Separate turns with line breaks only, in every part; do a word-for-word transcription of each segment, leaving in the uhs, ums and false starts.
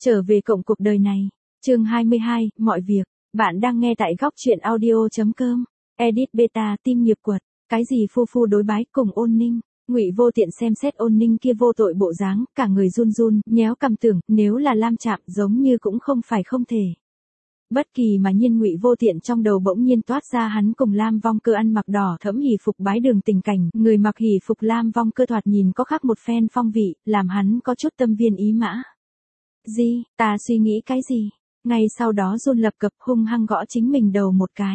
Trở về cộng cuộc đời này. Chương hai mươi hai, mọi việc. Bạn đang nghe tại góc truyện audio chấm com. Edit beta tim nghiệp quật. Cái gì phu phu đối bái cùng Ôn Ninh. Ngụy Vô Tiện xem xét Ôn Ninh kia vô tội bộ dáng, cả người run run, nhéo cằm tưởng, nếu là Lam Trạm giống như cũng không phải không thể. Bất kỳ mà nhiên Ngụy Vô Tiện trong đầu bỗng nhiên toát ra hắn cùng Lam Vong Cơ ăn mặc đỏ thẫm hỉ phục bái đường tình cảnh, người mặc hỉ phục Lam Vong Cơ thoạt nhìn có khác một phen phong vị, làm hắn có chút tâm viên ý mã. Gì, ta suy nghĩ cái gì? Ngay sau đó run lập cập hung hăng gõ chính mình đầu một cái.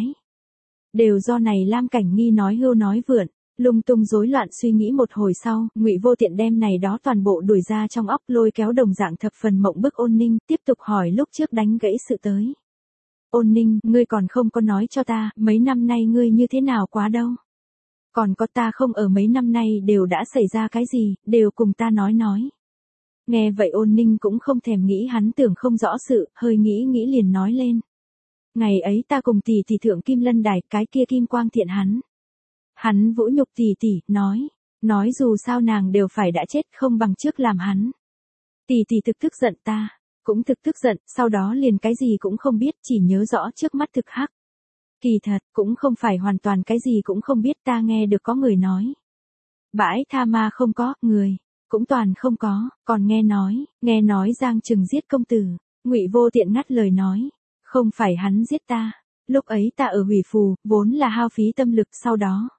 Đều do này Lam Cảnh Nghi nói hưu nói vượn, lung tung rối loạn suy nghĩ một hồi sau, Ngụy Vô Tiện đem này đó toàn bộ đuổi ra trong óc, lôi kéo đồng dạng thập phần mộng bức Ôn Ninh, tiếp tục hỏi lúc trước đánh gãy sự tới. Ôn Ninh, ngươi còn không có nói cho ta, mấy năm nay ngươi như thế nào quá đâu? Còn có ta không ở mấy năm nay đều đã xảy ra cái gì, đều cùng ta nói nói. Nghe vậy Ôn Ninh cũng không thèm nghĩ hắn tưởng không rõ sự, hơi nghĩ nghĩ liền nói lên. Ngày ấy ta cùng tỷ tỷ thượng Kim Lân Đài, cái kia Kim Quang Thiện hắn. Hắn vũ nhục tỷ tỷ, nói, nói dù sao nàng đều phải đã chết không bằng trước làm hắn. Tỷ tỷ thực tức giận ta, cũng thực tức giận, sau đó liền cái gì cũng không biết, chỉ nhớ rõ trước mắt thực hắc. Kỳ thật, cũng không phải hoàn toàn cái gì cũng không biết, ta nghe được có người nói. Bãi Tha Ma không có, người. Cũng toàn không có, còn nghe nói, nghe nói Giang Trừng giết công tử. Ngụy Vô Tiện ngắt lời nói, không phải hắn giết ta, lúc ấy ta ở hủy phù, vốn là hao phí tâm lực, sau đó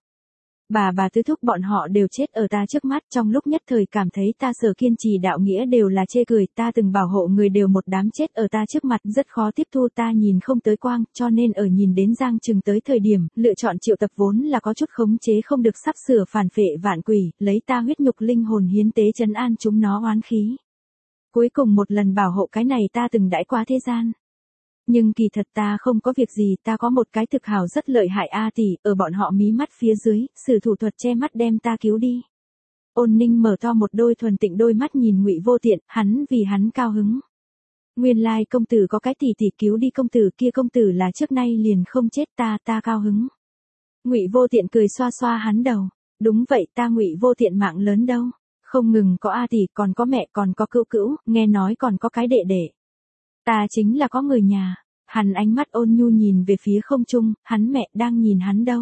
bà bà tứ thúc bọn họ đều chết ở ta trước mắt, trong lúc nhất thời cảm thấy ta sở kiên trì đạo nghĩa đều là chê cười, ta từng bảo hộ người đều một đám chết ở ta trước mặt, rất khó tiếp thu, ta nhìn không tới quang, cho nên ở nhìn đến Giang Trừng tới thời điểm, lựa chọn triệu tập vốn là có chút khống chế không được sắp sửa phản phệ vạn quỷ, lấy ta huyết nhục linh hồn hiến tế trấn an chúng nó oán khí. Cuối cùng một lần bảo hộ cái này ta từng đãi qua thế gian. Nhưng kỳ thật ta không có việc gì, ta có một cái thực hào rất lợi hại a tỷ, ở bọn họ mí mắt phía dưới, sử thủ thuật che mắt đem ta cứu đi. Ôn Ninh mở to một đôi thuần tịnh đôi mắt nhìn Ngụy Vô Tiện, hắn vì hắn cao hứng. Nguyên lai công tử có cái tỷ tỷ cứu đi công tử, kia công tử là trước nay liền không chết, ta ta cao hứng. Ngụy Vô Tiện cười xoa xoa hắn đầu, đúng vậy, ta Ngụy Vô Tiện mạng lớn đâu, không ngừng có a tỷ, còn có mẹ, còn có cữu cữu, nghe nói còn có cái đệ đệ. Ta chính là có người nhà. Hắn ánh mắt ôn nhu nhìn về phía không trung, hắn mẹ đang nhìn hắn đâu.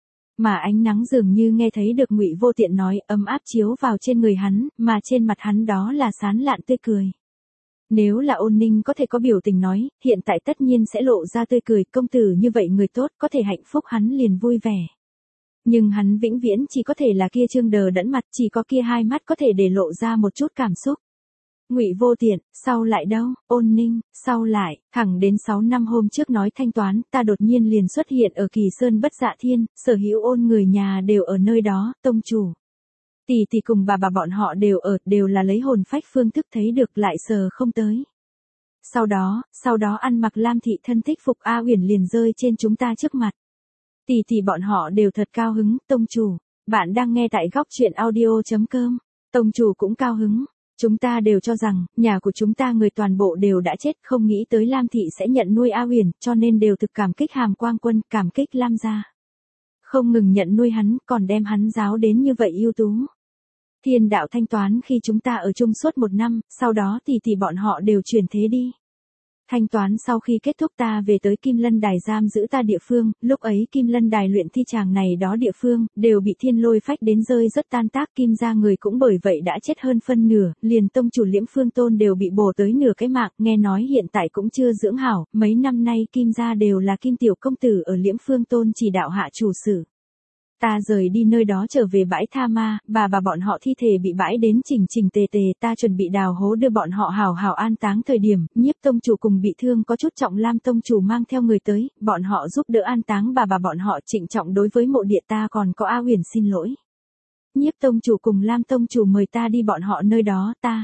Mà ánh nắng dường như nghe thấy được Ngụy Vô Tiện nói, ấm áp chiếu vào trên người hắn, mà trên mặt hắn đó là sán lạn tươi cười. Nếu là Ôn Ninh có thể có biểu tình nói, hiện tại tất nhiên sẽ lộ ra tươi cười, công tử như vậy người tốt, có thể hạnh phúc hắn liền vui vẻ. Nhưng hắn vĩnh viễn chỉ có thể là kia trương đờ đẫn mặt, chỉ có kia hai mắt có thể để lộ ra một chút cảm xúc. Ngụy Vô Tiện, sau lại đâu? Ôn Ninh, sau lại, thẳng đến sáu năm hôm trước nói thanh toán, ta đột nhiên liền xuất hiện ở Kỳ Sơn Bất Dạ Thiên, sở hữu Ôn người nhà đều ở nơi đó, tông chủ. Tỷ tỷ cùng bà bà bọn họ đều ở, đều là lấy hồn phách phương thức thấy được lại sờ không tới. Sau đó, sau đó ăn mặc Lam thị thân thích phục A Uyển liền rơi trên chúng ta trước mặt. Tỷ tỷ bọn họ đều thật cao hứng, tông chủ. Bạn đang nghe tại góc truyện audio chấm com. Tông chủ cũng cao hứng. Chúng ta đều cho rằng, nhà của chúng ta người toàn bộ đều đã chết, không nghĩ tới Lam thị sẽ nhận nuôi A Uyển, cho nên đều thực cảm kích Hàm Quang Quân, cảm kích Lam gia. Không ngừng nhận nuôi hắn, còn đem hắn giáo đến như vậy ưu tú. Thiên đạo thanh toán khi chúng ta ở chung suốt một năm, sau đó tỷ tỷ bọn họ đều chuyển thế đi. Thanh toán sau khi kết thúc ta về tới Kim Lân Đài giam giữ ta địa phương, lúc ấy Kim Lân Đài luyện thi chàng này đó địa phương, đều bị thiên lôi phách đến rơi rất tan tác, Kim gia người cũng bởi vậy đã chết hơn phân nửa, liền tông chủ Liễm Phương Tôn đều bị bổ tới nửa cái mạng, nghe nói hiện tại cũng chưa dưỡng hảo, mấy năm nay Kim gia đều là Kim tiểu công tử ở Liễm Phương Tôn chỉ đạo hạ chủ sự. Ta rời đi nơi đó trở về bãi Tha Ma, bà bà bọn họ thi thể bị bãi đến chỉnh chỉnh tề tề, ta chuẩn bị đào hố đưa bọn họ hào hào an táng thời điểm, Nhiếp tông chủ cùng bị thương có chút trọng Lam tông chủ mang theo người tới, bọn họ giúp đỡ an táng bà bà bọn họ trịnh trọng đối với mộ địa, ta còn có A Uyển xin lỗi. Nhiếp tông chủ cùng Lam tông chủ mời ta đi bọn họ nơi đó, ta.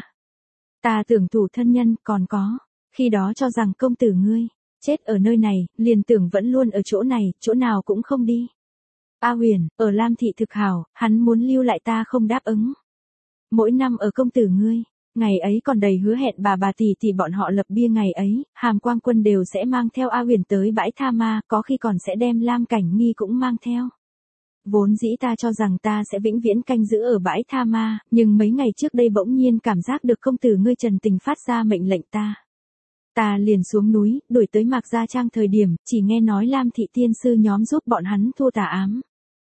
Ta tưởng thủ thân nhân, còn có. Khi đó cho rằng công tử ngươi, chết ở nơi này, liền tưởng vẫn luôn ở chỗ này, chỗ nào cũng không đi. A Uyển, ở Lam thị thực hảo, hắn muốn lưu lại ta không đáp ứng. Mỗi năm ở công tử ngươi, ngày ấy còn đầy hứa hẹn bà bà tỷ tỷ bọn họ lập bia ngày ấy, Hàm Quang Quân đều sẽ mang theo A Uyển tới bãi Tha Ma, có khi còn sẽ đem Lam Cảnh Nghi cũng mang theo. Vốn dĩ ta cho rằng ta sẽ vĩnh viễn canh giữ ở bãi Tha Ma, nhưng mấy ngày trước đây bỗng nhiên cảm giác được công tử ngươi Trần Tình phát ra mệnh lệnh ta. Ta liền xuống núi, đuổi tới Mạc Gia Trang thời điểm, chỉ nghe nói Lam thị tiên sư nhóm giúp bọn hắn thua tà ám.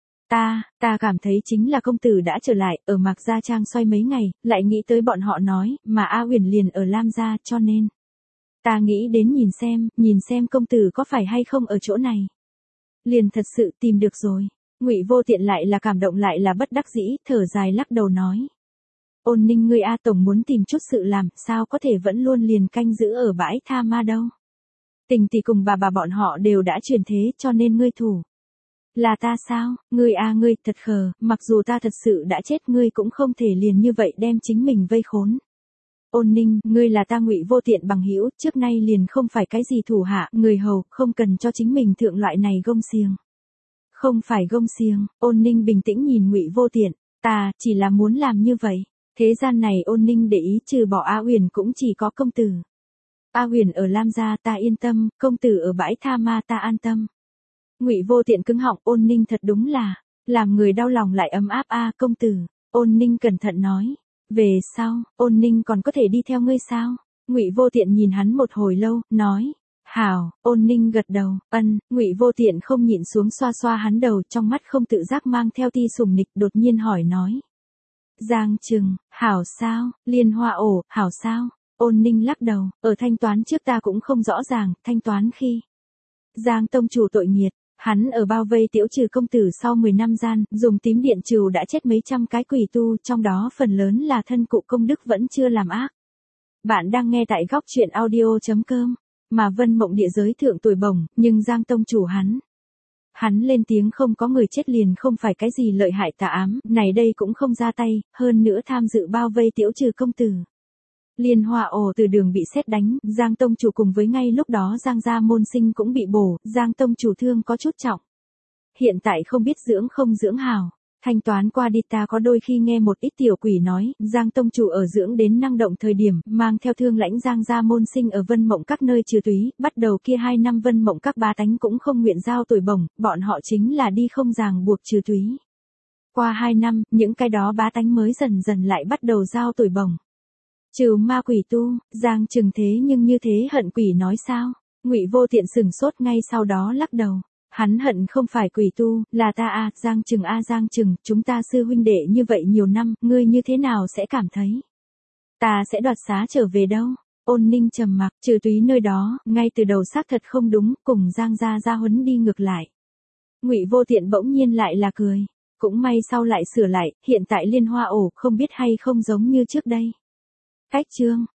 Ta, ta cảm thấy chính là công tử đã trở lại, ở Mạc Gia Trang xoay mấy ngày, lại nghĩ tới bọn họ nói, mà A Uyển liền ở Lam Gia, cho nên. Ta nghĩ đến nhìn xem, nhìn xem công tử có phải hay không ở chỗ này. Liền thật sự tìm được rồi. Ngụy Vô Tiện lại là cảm động lại là bất đắc dĩ, thở dài lắc đầu nói. Ôn Ninh ngươi A tổng muốn tìm chút sự làm, sao có thể vẫn luôn liền canh giữ ở bãi tha ma đâu. Tình tỷ cùng bà bà bọn họ đều đã truyền thế cho nên ngươi thủ. Là ta sao, ngươi a ngươi thật khờ, mặc dù ta thật sự đã chết ngươi cũng không thể liền như vậy đem chính mình vây khốn. Ôn Ninh, ngươi là ta Ngụy Vô Tiện bằng hữu, trước nay liền không phải cái gì thủ hạ, người hầu, không cần cho chính mình thượng loại này gông xiềng. Không phải gông xiềng, Ôn Ninh bình tĩnh nhìn Ngụy Vô Tiện, ta chỉ là muốn làm như vậy. Thế gian này Ôn Ninh để ý trừ bỏ A Uyển cũng chỉ có công tử. A Uyển ở Lam Gia ta yên tâm, công tử ở bãi tha ma ta an tâm. Ngụy Vô Tiện cứng họng, Ôn Ninh thật đúng là, làm người đau lòng lại ấm áp a công tử. Ôn Ninh cẩn thận nói, về sau, Ôn Ninh còn có thể đi theo ngươi sao? Ngụy Vô Tiện nhìn hắn một hồi lâu, nói, hảo. Ôn Ninh gật đầu, ân. Ngụy Vô Tiện không nhịn xuống xoa xoa hắn đầu, trong mắt không tự giác mang theo tia sùng nịch, đột nhiên hỏi nói. Giang Trừng, hảo sao? Liên Hoa ổ, hảo sao? Ôn Ninh lắc đầu, ở thanh toán trước ta cũng không rõ ràng, thanh toán khi. Giang tông chủ tội nghiệt, hắn ở bao vây Tiễu Trừ công tử sau mười năm gian, dùng tím điện trừ đã chết mấy trăm cái quỷ tu, trong đó phần lớn là thân cụ công đức vẫn chưa làm ác. Bạn đang nghe tại góc truyện audio chấm com, mà Vân Mộng địa giới thượng tuổi bổng, nhưng Giang tông chủ hắn. Hắn lên tiếng không có người chết liền không phải cái gì lợi hại tà ám, này đây cũng không ra tay, hơn nữa tham dự bao vây Tiễu Trừ công tử. Liên Hoa ồ từ đường bị sét đánh, Giang tông chủ cùng với ngay lúc đó Giang gia môn sinh cũng bị bổ, Giang tông chủ thương có chút trọng. Hiện tại không biết dưỡng không dưỡng hảo. Thanh toán qua đi ta có đôi khi nghe một ít tiểu quỷ nói, Giang tông chủ ở dưỡng đến năng động thời điểm, mang theo thương lãnh Giang gia môn sinh ở Vân Mộng các nơi trừ túy, bắt đầu kia hai năm Vân Mộng các bá tánh cũng không nguyện giao tuổi bổng, bọn họ chính là đi không ràng buộc trừ túy. Qua hai năm, những cái đó bá tánh mới dần dần lại bắt đầu giao tuổi bổng. Trừ ma quỷ tu, Giang Trừng thế nhưng như thế hận quỷ nói sao? Ngụy Vô Tiện sừng sốt ngay sau đó lắc đầu. Hắn hận không phải quỷ tu, là ta a, Giang Trừng a Giang Trừng, chúng ta sư huynh đệ như vậy nhiều năm, ngươi như thế nào sẽ cảm thấy? Ta sẽ đoạt xá trở về đâu? Ôn Ninh trầm mặc, trừ túy nơi đó, ngay từ đầu xác thật không đúng, cùng Giang gia gia huấn đi ngược lại. Ngụy Vô Tiện bỗng nhiên lại là cười, cũng may sau lại sửa lại, hiện tại Liên Hoa ổ không biết hay không giống như trước đây. Cách chương